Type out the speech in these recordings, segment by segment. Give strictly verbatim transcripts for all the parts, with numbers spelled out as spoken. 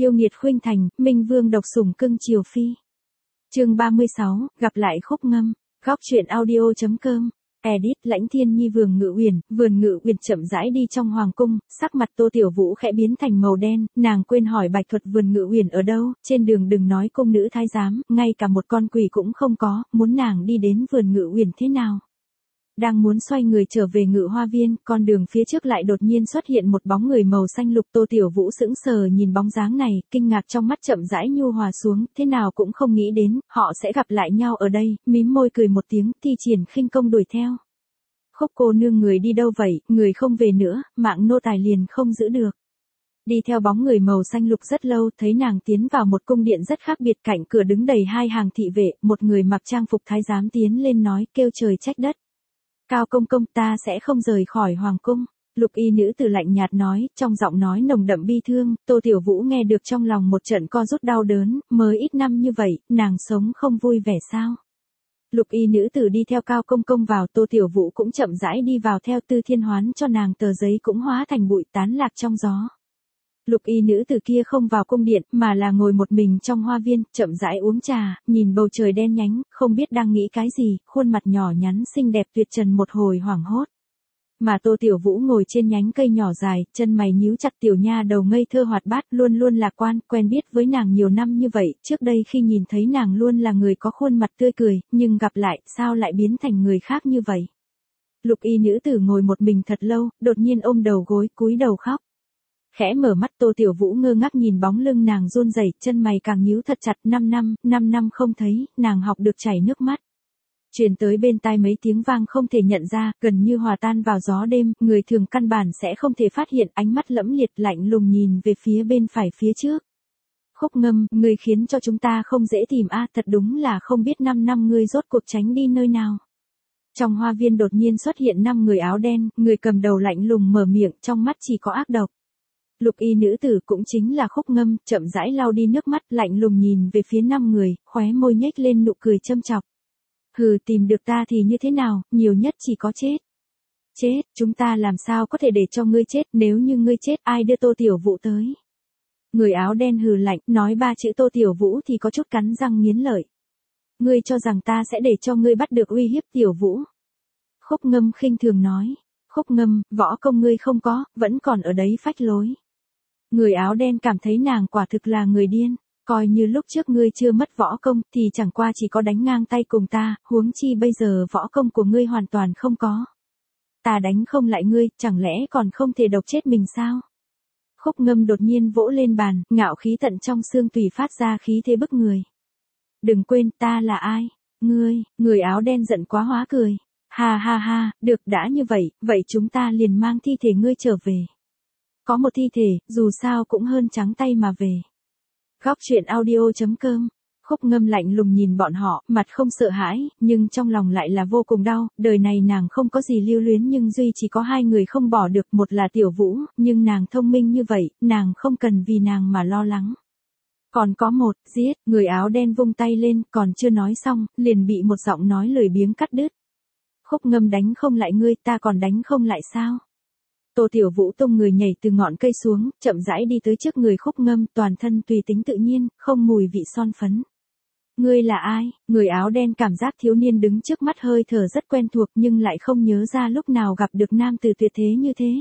yêu nghiệt khuynh thành, minh vương độc sủng cưng chiều phi. Chương ba mươi sáu, gặp lại Khúc Ngâm. Góc truyện audio chấm com. Edit Lãnh Thiên Nhi Vườn Ngự Uyển, Vườn Ngự Uyển chậm rãi đi trong hoàng cung, sắc mặt Tô Tiểu Vũ khẽ biến thành màu đen, nàng quên hỏi Bạch Thuật Vườn Ngự Uyển ở đâu, trên đường đừng nói cung nữ thái giám, ngay cả một con quỷ cũng không có, muốn nàng đi đến Vườn Ngự Uyển thế nào? Đang muốn xoay người trở về Ngự Hoa Viên, con đường phía trước lại đột nhiên xuất hiện một bóng người màu xanh lục. Tô Tiểu Vũ sững sờ nhìn bóng dáng này, kinh ngạc trong mắt chậm rãi nhu hòa xuống, thế nào cũng không nghĩ đến, họ sẽ gặp lại nhau ở đây, mím môi cười một tiếng, thi triển khinh công đuổi theo. Khúc cô nương người đi đâu vậy, người không về nữa, mạng nô tài liền không giữ được. Đi theo bóng người màu xanh lục rất lâu, thấy nàng tiến vào một cung điện rất khác biệt, cạnh cửa đứng đầy hai hàng thị vệ, một người mặc trang phục thái giám tiến lên nói, kêu trời trách đất. Cao công công, ta sẽ không rời khỏi hoàng cung. Lục y nữ tử lạnh nhạt nói, trong giọng nói nồng đậm bi thương. Tô Tiểu Vũ nghe được trong lòng một trận co rút đau đớn, mới ít năm như vậy, nàng sống không vui vẻ sao? Lục y nữ tử đi theo Cao công công vào, Tô Tiểu Vũ cũng chậm rãi đi vào theo. Tư Thiên hoán cho nàng tờ giấy cũng hóa thành bụi tán lạc trong gió. Lục y nữ tử kia không vào cung điện, mà là ngồi một mình trong hoa viên, chậm rãi uống trà, nhìn bầu trời đen nhánh, không biết đang nghĩ cái gì, khuôn mặt nhỏ nhắn xinh đẹp tuyệt trần một hồi hoảng hốt. Mà Tô Tiểu Vũ ngồi trên nhánh cây nhỏ dài, chân mày nhíu chặt, tiểu nha đầu ngây thơ hoạt bát, luôn luôn lạc quan, quen biết với nàng nhiều năm như vậy, trước đây khi nhìn thấy nàng luôn là người có khuôn mặt tươi cười, nhưng gặp lại, sao lại biến thành người khác như vậy? Lục y nữ tử ngồi một mình thật lâu, đột nhiên ôm đầu gối, cúi đầu khóc. Khẽ mở mắt, Tô Tiểu Vũ ngơ ngác nhìn bóng lưng nàng run rẩy, chân mày càng nhíu thật chặt. Năm năm, năm năm không thấy, nàng học được chảy nước mắt. Truyền tới bên tai mấy tiếng vang không thể nhận ra, gần như hòa tan vào gió đêm, người thường căn bản sẽ không thể phát hiện. Ánh mắt lẫm liệt lạnh lùng nhìn về phía bên phải phía trước. Khúc Ngâm, ngươi khiến cho chúng ta không dễ tìm a, thật đúng là không biết năm năm ngươi rốt cuộc tránh đi nơi nào. Trong hoa viên đột nhiên xuất hiện năm người áo đen, người cầm đầu lạnh lùng mở miệng, trong mắt chỉ có ác độc. Lục y nữ tử cũng chính là Khúc Ngâm, chậm rãi lau đi nước mắt, lạnh lùng nhìn về phía năm người, khóe môi nhếch lên nụ cười châm chọc. Hừ, tìm được ta thì như thế nào, nhiều nhất chỉ có chết. Chết, chúng ta làm sao có thể để cho ngươi chết, nếu như ngươi chết ai đưa Tô Tiểu Vũ tới. Người áo đen hừ lạnh, nói ba chữ Tô Tiểu Vũ thì có chút cắn răng nghiến lợi. Ngươi cho rằng ta sẽ để cho ngươi bắt được uy hiếp Tiểu Vũ. Khúc Ngâm khinh thường nói, Khúc Ngâm, võ công ngươi không có, vẫn còn ở đấy phách lối. Người áo đen cảm thấy nàng quả thực là người điên, coi như lúc trước ngươi chưa mất võ công thì chẳng qua chỉ có đánh ngang tay cùng ta, huống chi bây giờ võ công của ngươi hoàn toàn không có. Ta đánh không lại ngươi, chẳng lẽ còn không thể độc chết mình sao? Khúc Ngâm đột nhiên vỗ lên bàn, ngạo khí tận trong xương tùy phát ra khí thế bức người. Đừng quên ta là ai, ngươi, người áo đen giận quá hóa cười. Ha ha ha, được đã như vậy, vậy chúng ta liền mang thi thể ngươi trở về. Có một thi thể, dù sao cũng hơn trắng tay mà về. Góc truyện audio chấm com. Khúc Ngâm lạnh lùng nhìn bọn họ, mặt không sợ hãi, nhưng trong lòng lại là vô cùng đau. Đời này nàng không có gì lưu luyến nhưng duy chỉ có hai người không bỏ được, một là Tiểu Vũ, nhưng nàng thông minh như vậy, nàng không cần vì nàng mà lo lắng. Còn có một, giết, người áo đen vung tay lên, còn chưa nói xong, liền bị một giọng nói lười biếng cắt đứt. Khúc Ngâm đánh không lại ngươi, ta còn đánh không lại sao? Tô Tiểu Vũ tung người nhảy từ ngọn cây xuống, chậm rãi đi tới trước người Khúc Ngâm, toàn thân tùy tính tự nhiên, không mùi vị son phấn. Ngươi là ai? Người áo đen cảm giác thiếu niên đứng trước mắt hơi thở rất quen thuộc nhưng lại không nhớ ra lúc nào gặp được nam tử tuyệt thế như thế.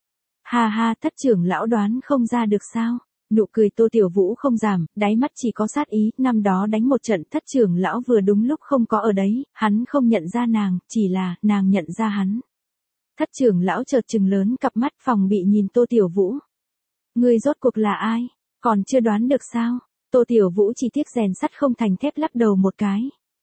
Ha ha, Thất trưởng lão đoán không ra được sao? Nụ cười Tô Tiểu Vũ không giảm, đáy mắt chỉ có sát ý, năm đó đánh một trận Thất trưởng lão vừa đúng lúc không có ở đấy, hắn không nhận ra nàng, chỉ là, nàng nhận ra hắn. Thất trưởng lão chợt trừng lớn cặp mắt phòng bị nhìn Tô Tiểu Vũ. Ngươi rốt cuộc là ai? Còn chưa đoán được sao? Tô Tiểu Vũ chỉ tiếc rèn sắt không thành thép lắc đầu một cái.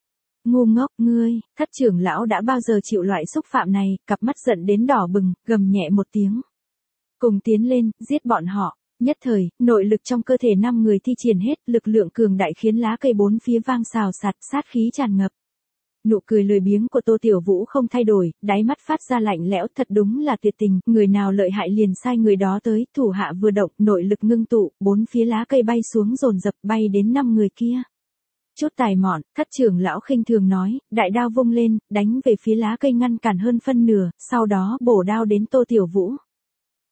Ngu ngốc, ngươi, Thất trưởng lão đã bao giờ chịu loại xúc phạm này, cặp mắt giận đến đỏ bừng, gầm nhẹ một tiếng. Cùng tiến lên, giết bọn họ. Nhất thời, nội lực trong cơ thể năm người thi triển hết, lực lượng cường đại khiến lá cây bốn phía vang xào xạc, sát khí tràn ngập. Nụ cười lười biếng của Tô Tiểu Vũ không thay đổi, đáy mắt phát ra lạnh lẽo, thật đúng là tuyệt tình, người nào lợi hại liền sai người đó tới, thủ hạ vừa động, nội lực ngưng tụ, bốn phía lá cây bay xuống dồn dập bay đến năm người kia. Chút tài mọn, Thất trưởng lão khinh thường nói, đại đao vung lên, đánh về phía lá cây ngăn cản hơn phân nửa, sau đó bổ đao đến Tô Tiểu Vũ.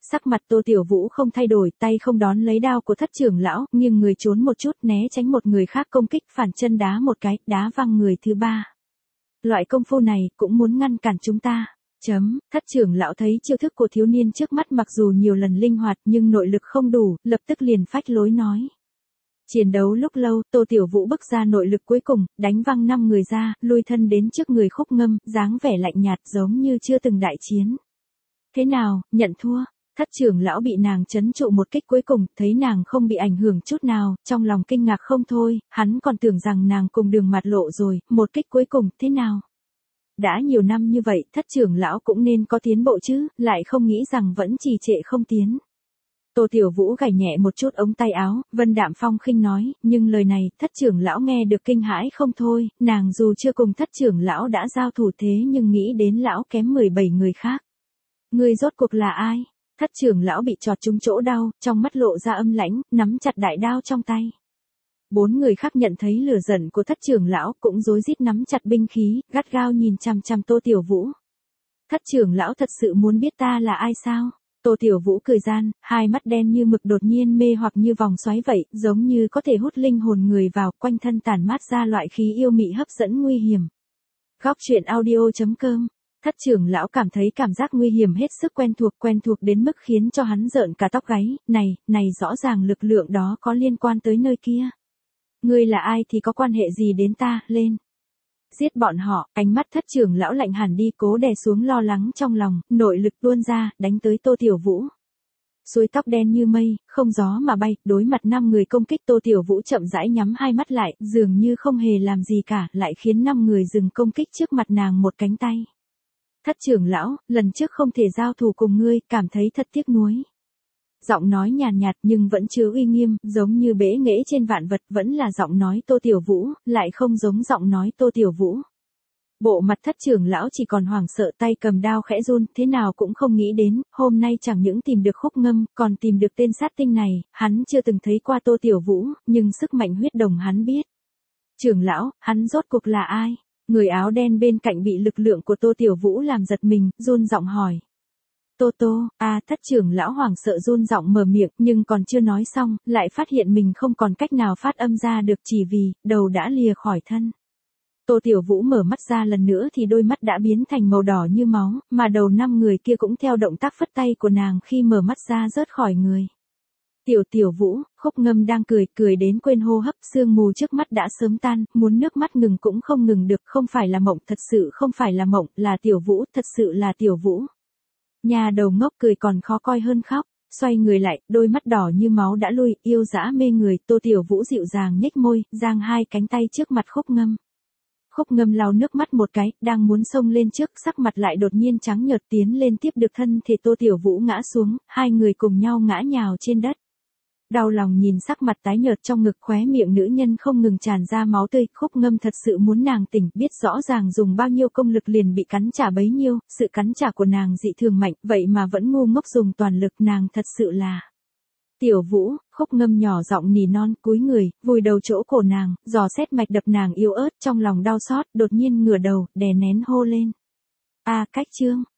Sắc mặt Tô Tiểu Vũ không thay đổi, tay không đón lấy đao của Thất trưởng lão, nhưng người trốn một chút né tránh một người khác công kích, phản chân đá một cái, đá văng người thứ ba. Loại công phu này cũng muốn ngăn cản chúng ta. Chấm, Thất trưởng lão thấy chiêu thức của thiếu niên trước mắt mặc dù nhiều lần linh hoạt nhưng nội lực không đủ, lập tức liền phách lối nói. Chiến đấu lúc lâu, Tô Tiểu Vũ bức ra nội lực cuối cùng, đánh văng năm người ra, lui thân đến trước người Khúc Ngâm, dáng vẻ lạnh nhạt giống như chưa từng đại chiến. Thế nào, nhận thua? Thất trưởng lão bị nàng trấn trụ một kích cuối cùng, thấy nàng không bị ảnh hưởng chút nào, trong lòng kinh ngạc không thôi, hắn còn tưởng rằng nàng cùng đường mặt lộ rồi, một kích cuối cùng, thế nào? Đã nhiều năm như vậy, Thất trưởng lão cũng nên có tiến bộ chứ, lại không nghĩ rằng vẫn trì trệ không tiến. Tô Tiểu Vũ gảy nhẹ một chút ống tay áo, Vân Đạm Phong khinh nói, nhưng lời này, Thất trưởng lão nghe được kinh hãi không thôi, nàng dù chưa cùng Thất trưởng lão đã giao thủ thế nhưng nghĩ đến lão kém mười bảy người khác. Người rốt cuộc là ai? Thất trưởng lão bị chọt trúng chỗ đau, trong mắt lộ ra âm lãnh, nắm chặt đại đao trong tay. Bốn người khác nhận thấy lửa giận của Thất trưởng lão cũng rối rít nắm chặt binh khí, gắt gao nhìn chằm chằm Tô Tiểu Vũ. Thất trưởng lão thật sự muốn biết ta là ai sao? Tô Tiểu Vũ cười gian, hai mắt đen như mực đột nhiên mê hoặc như vòng xoáy vậy, giống như có thể hút linh hồn người vào, quanh thân tản mát ra loại khí yêu mị hấp dẫn nguy hiểm. Góc truyện audio chấm com. Thất trưởng lão cảm thấy cảm giác nguy hiểm hết sức quen thuộc, quen thuộc đến mức khiến cho hắn rợn cả tóc gáy, này, này rõ ràng lực lượng đó có liên quan tới nơi kia. Ngươi là ai thì có quan hệ gì đến ta, lên. Giết bọn họ, ánh mắt Thất trưởng lão lạnh hẳn đi, cố đè xuống lo lắng trong lòng, nội lực tuôn ra, đánh tới Tô Tiểu Vũ. Suối tóc đen như mây, không gió mà bay, đối mặt năm người công kích Tô Tiểu Vũ chậm rãi nhắm hai mắt lại, dường như không hề làm gì cả, lại khiến năm người dừng công kích trước mặt nàng một cánh tay. Thất trưởng lão, lần trước không thể giao thủ cùng ngươi, cảm thấy thật tiếc nuối. Giọng nói nhàn nhạt nhưng vẫn chứa uy nghiêm, giống như bể nghễ trên vạn vật, vẫn là giọng nói Tô Tiểu Vũ, lại không giống giọng nói Tô Tiểu Vũ. Bộ mặt Thất trưởng lão chỉ còn hoảng sợ, tay cầm đao khẽ run, thế nào cũng không nghĩ đến, hôm nay chẳng những tìm được Khúc Ngâm, còn tìm được tên sát tinh này, hắn chưa từng thấy qua Tô Tiểu Vũ, nhưng sức mạnh huyết đồng hắn biết. Trưởng lão, hắn rốt cuộc là ai? Người áo đen bên cạnh bị lực lượng của Tô Tiểu Vũ làm giật mình, run giọng hỏi. Tô Tô, à, Thất trưởng lão hoảng sợ run giọng mở miệng, nhưng còn chưa nói xong, lại phát hiện mình không còn cách nào phát âm ra được chỉ vì, đầu đã lìa khỏi thân. Tô Tiểu Vũ mở mắt ra lần nữa thì đôi mắt đã biến thành màu đỏ như máu, mà đầu năm người kia cũng theo động tác phất tay của nàng khi mở mắt ra rớt khỏi người. Tiểu Tiểu Vũ, Khúc Ngâm đang cười, cười đến quên hô hấp, sương mù trước mắt đã sớm tan, muốn nước mắt ngừng cũng không ngừng được, không phải là mộng, thật sự không phải là mộng, là Tiểu Vũ, thật sự là Tiểu Vũ. Nhà đầu ngốc cười còn khó coi hơn khóc, xoay người lại, đôi mắt đỏ như máu đã lui, yêu dã mê người, Tô Tiểu Vũ dịu dàng nhếch môi, giang hai cánh tay trước mặt Khúc Ngâm. Khúc Ngâm lau nước mắt một cái, đang muốn xông lên trước, sắc mặt lại đột nhiên trắng nhợt, tiến lên tiếp được thân thể Tô Tiểu Vũ ngã xuống, hai người cùng nhau ngã nhào trên đất. Đau lòng nhìn sắc mặt tái nhợt trong ngực, khóe miệng nữ nhân không ngừng tràn ra máu tươi, Khúc Ngâm thật sự muốn nàng tỉnh, biết rõ ràng dùng bao nhiêu công lực liền bị cắn trả bấy nhiêu, sự cắn trả của nàng dị thường mạnh, vậy mà vẫn ngu ngốc dùng toàn lực, nàng thật sự là. Tiểu Vũ, Khúc Ngâm nhỏ giọng nỉ non, cúi người, vùi đầu chỗ cổ nàng, dò xét mạch đập nàng yếu ớt, trong lòng đau xót, đột nhiên ngửa đầu, đè nén hô lên. A Cách Trương.